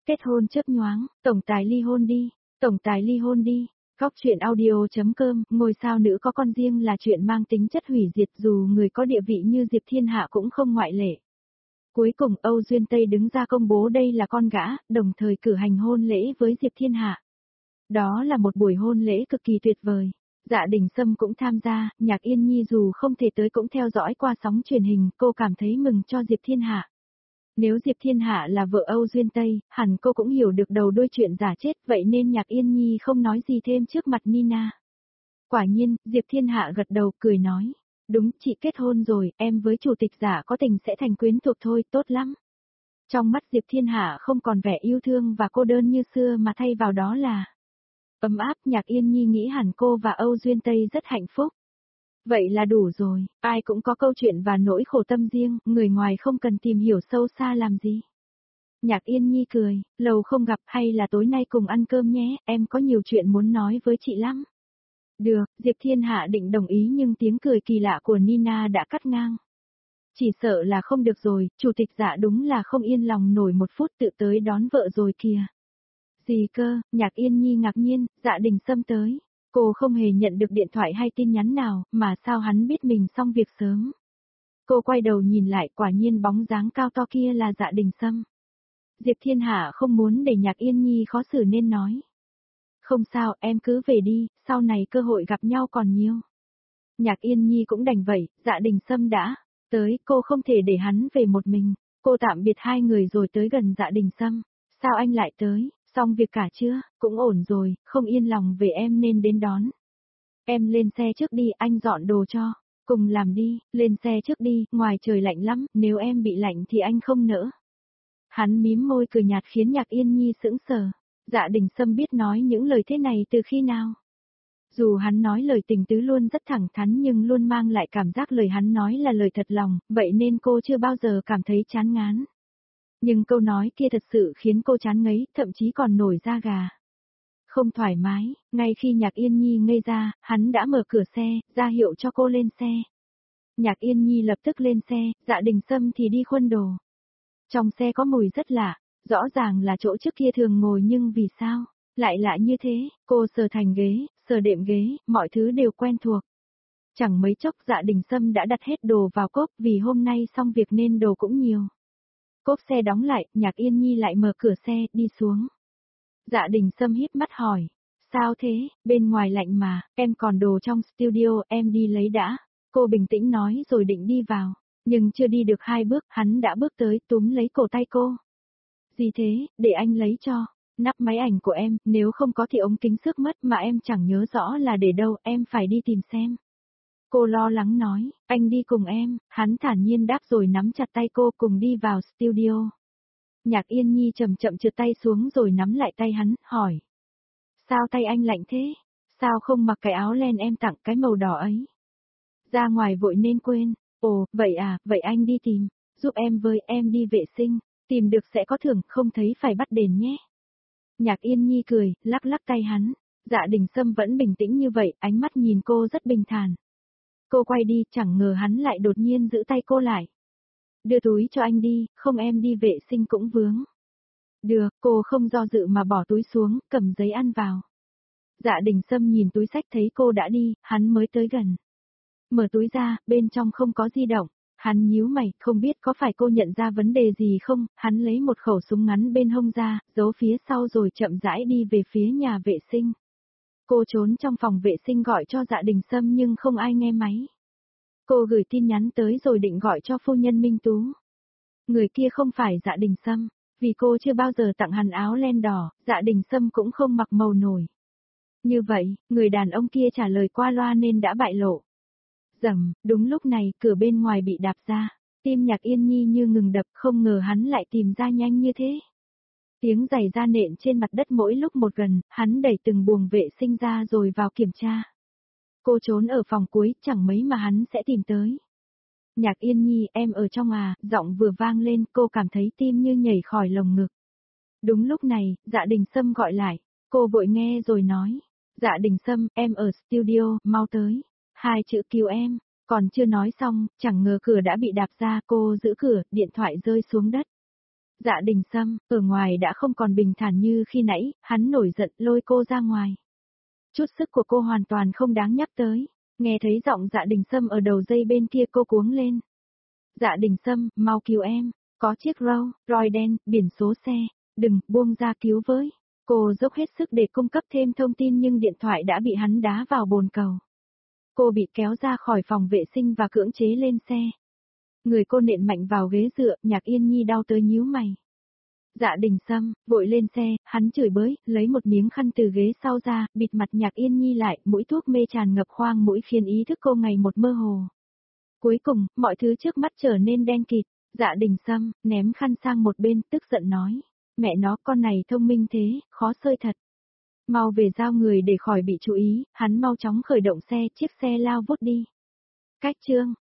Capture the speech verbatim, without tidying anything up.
Kết hôn chớp nhoáng, tổng tài ly hôn đi, tổng tài ly hôn đi. Góc truyện audio.com, ngôi sao nữ có con riêng là chuyện mang tính chất hủy diệt dù người có địa vị như Diệp Thiên Hạ cũng không ngoại lệ. Cuối cùng Âu Duyên Tây đứng ra công bố đây là con gã, đồng thời cử hành hôn lễ với Diệp Thiên Hạ. Đó là một buổi hôn lễ cực kỳ tuyệt vời. Dạ Đình Sâm cũng tham gia, Nhạc Yên Nhi dù không thể tới cũng theo dõi qua sóng truyền hình, cô cảm thấy mừng cho Diệp Thiên Hạ. Nếu Diệp Thiên Hạ là vợ Âu Duyên Tây, hẳn cô cũng hiểu được đầu đuôi chuyện giả chết, vậy nên Nhạc Yên Nhi không nói gì thêm trước mặt Nina. Quả nhiên, Diệp Thiên Hạ gật đầu cười nói, đúng, chị kết hôn rồi, em với chủ tịch giả có tình sẽ thành quyến thuộc thôi, tốt lắm. Trong mắt Diệp Thiên Hạ không còn vẻ yêu thương và cô đơn như xưa mà thay vào đó là ấm áp. Nhạc Yên Nhi nghĩ hẳn cô và Âu Duyên Tây rất hạnh phúc. Vậy là đủ rồi, ai cũng có câu chuyện và nỗi khổ tâm riêng, người ngoài không cần tìm hiểu sâu xa làm gì. Nhạc Yên Nhi cười, lâu không gặp, hay là tối nay cùng ăn cơm nhé, em có nhiều chuyện muốn nói với chị lắm. Được, Diệp Thiên Hạ định đồng ý nhưng tiếng cười kỳ lạ của Nina đã cắt ngang. Chỉ sợ là không được rồi, chủ tịch Dạ đúng là không yên lòng nổi một phút tự tới đón vợ rồi kìa. Gì cơ, Nhạc Yên Nhi ngạc nhiên, Dạ Đình Sâm tới. Cô không hề nhận được điện thoại hay tin nhắn nào, mà sao hắn biết mình xong việc sớm. Cô quay đầu nhìn lại, quả nhiên bóng dáng cao to kia là Dạ Đình Sâm. Diệp Thiên Hạ không muốn để Nhạc Yên Nhi khó xử nên nói. Không sao, em cứ về đi, sau này cơ hội gặp nhau còn nhiều. Nhạc Yên Nhi cũng đành vậy, Dạ Đình Sâm đã tới, cô không thể để hắn về một mình. Cô tạm biệt hai người rồi tới gần Dạ Đình Sâm. Sao anh lại tới? Xong việc cả chưa? Cũng ổn rồi, không yên lòng về em nên đến đón. Em lên xe trước đi, anh dọn đồ cho. Cùng làm đi, lên xe trước đi, ngoài trời lạnh lắm, nếu em bị lạnh thì anh không nỡ. Hắn mím môi cười nhạt khiến Nhạc Yên Nhi sững sờ. Dạ Đình Sâm biết nói những lời thế này từ khi nào? Dù hắn nói lời tình tứ luôn rất thẳng thắn nhưng luôn mang lại cảm giác lời hắn nói là lời thật lòng, vậy nên cô chưa bao giờ cảm thấy chán ngán. Nhưng câu nói kia thật sự khiến cô chán ngấy, thậm chí còn nổi da gà. Không thoải mái, ngay khi Nhạc Yên Nhi ngây ra, hắn đã mở cửa xe, ra hiệu cho cô lên xe. Nhạc Yên Nhi lập tức lên xe, Dạ Đình Sâm thì đi khuân đồ. Trong xe có mùi rất lạ, rõ ràng là chỗ trước kia thường ngồi nhưng vì sao, lại lạ như thế, cô sờ thành ghế, sờ đệm ghế, mọi thứ đều quen thuộc. Chẳng mấy chốc Dạ Đình Sâm đã đặt hết đồ vào cốp vì hôm nay xong việc nên đồ cũng nhiều. Cốp xe đóng lại, Nhạc Yên Nhi lại mở cửa xe, đi xuống. Dạ Đình Sâm híp mắt hỏi, sao thế, bên ngoài lạnh mà, em còn đồ trong studio, em đi lấy đã. Cô bình tĩnh nói rồi định đi vào, nhưng chưa đi được hai bước, hắn đã bước tới túm lấy cổ tay cô. Gì thế, để anh lấy cho, nắp máy ảnh của em, nếu không có thì ống kính xước mất mà em chẳng nhớ rõ là để đâu, em phải đi tìm xem. Cô lo lắng nói, anh đi cùng em, hắn thản nhiên đáp rồi nắm chặt tay cô cùng đi vào studio. Nhạc Yên Nhi chậm chậm trượt tay xuống rồi nắm lại tay hắn, hỏi. Sao tay anh lạnh thế? Sao không mặc cái áo len em tặng cái màu đỏ ấy? Ra ngoài vội nên quên. Ồ, vậy à, vậy anh đi tìm, giúp em với, em đi vệ sinh, tìm được sẽ có thưởng, không thấy phải bắt đền nhé. Nhạc Yên Nhi cười, lắc lắc tay hắn. Dạ Đình Sâm vẫn bình tĩnh như vậy, ánh mắt nhìn cô rất bình thản. Cô quay đi, chẳng ngờ hắn lại đột nhiên giữ tay cô lại. Đưa túi cho anh đi, không em đi vệ sinh cũng vướng. Được, cô không do dự mà bỏ túi xuống, cầm giấy ăn vào. Dạ Đình Sâm nhìn túi xách thấy cô đã đi, hắn mới tới gần. Mở túi ra, bên trong không có di động. Hắn nhíu mày, không biết có phải cô nhận ra vấn đề gì không, hắn lấy một khẩu súng ngắn bên hông ra, giấu phía sau rồi chậm rãi đi về phía nhà vệ sinh. Cô trốn trong phòng vệ sinh gọi cho Dạ Đình Sâm nhưng không ai nghe máy. Cô gửi tin nhắn tới rồi định gọi cho phu nhân Minh Tú. Người kia không phải Dạ Đình Sâm, vì cô chưa bao giờ tặng hắn áo len đỏ, Dạ Đình Sâm cũng không mặc màu nổi. Như vậy, người đàn ông kia trả lời qua loa nên đã bại lộ. Rầm, đúng lúc này, cửa bên ngoài bị đạp ra. Tim Nhạc Yên Nhi như ngừng đập, không ngờ hắn lại tìm ra nhanh như thế. Tiếng giày da nện trên mặt đất mỗi lúc một gần, hắn đẩy từng buồng vệ sinh ra rồi vào kiểm tra. Cô trốn ở phòng cuối, chẳng mấy mà hắn sẽ tìm tới. Nhạc Yên Nhi, em ở trong à, giọng vừa vang lên, cô cảm thấy tim như nhảy khỏi lồng ngực. Đúng lúc này, Dạ Đình Sâm gọi lại, cô vội nghe rồi nói. Dạ Đình Sâm, em ở studio, mau tới. Hai chữ cứu em, còn chưa nói xong, chẳng ngờ cửa đã bị đạp ra, cô giữ cửa, điện thoại rơi xuống đất. Dạ Đình Sâm, ở ngoài đã không còn bình thản như khi nãy, hắn nổi giận lôi cô ra ngoài. Chút sức của cô hoàn toàn không đáng nhắc tới. Nghe thấy giọng Dạ Đình Sâm ở đầu dây bên kia cô cuống lên. Dạ Đình Sâm, mau cứu em, có chiếc Rolls Royce đen, biển số xe, đừng, buông ra cứu với. Cô dốc hết sức để cung cấp thêm thông tin nhưng điện thoại đã bị hắn đá vào bồn cầu. Cô bị kéo ra khỏi phòng vệ sinh và cưỡng chế lên xe. Người cô nện mạnh vào ghế dựa, Nhạc Yên Nhi đau tới nhíu mày. Dạ Đình Sâm, vội lên xe, hắn chửi bới, lấy một miếng khăn từ ghế sau ra, bịt mặt Nhạc Yên Nhi lại, mũi thuốc mê tràn ngập khoang mũi khiến ý thức cô ngày một mơ hồ. Cuối cùng, mọi thứ trước mắt trở nên đen kịt. Dạ Đình Sâm, ném khăn sang một bên, tức giận nói. Mẹ nó, con này thông minh thế, khó sơi thật. Mau về giao người để khỏi bị chú ý, hắn mau chóng khởi động xe, chiếc xe lao vút đi. Cách chương.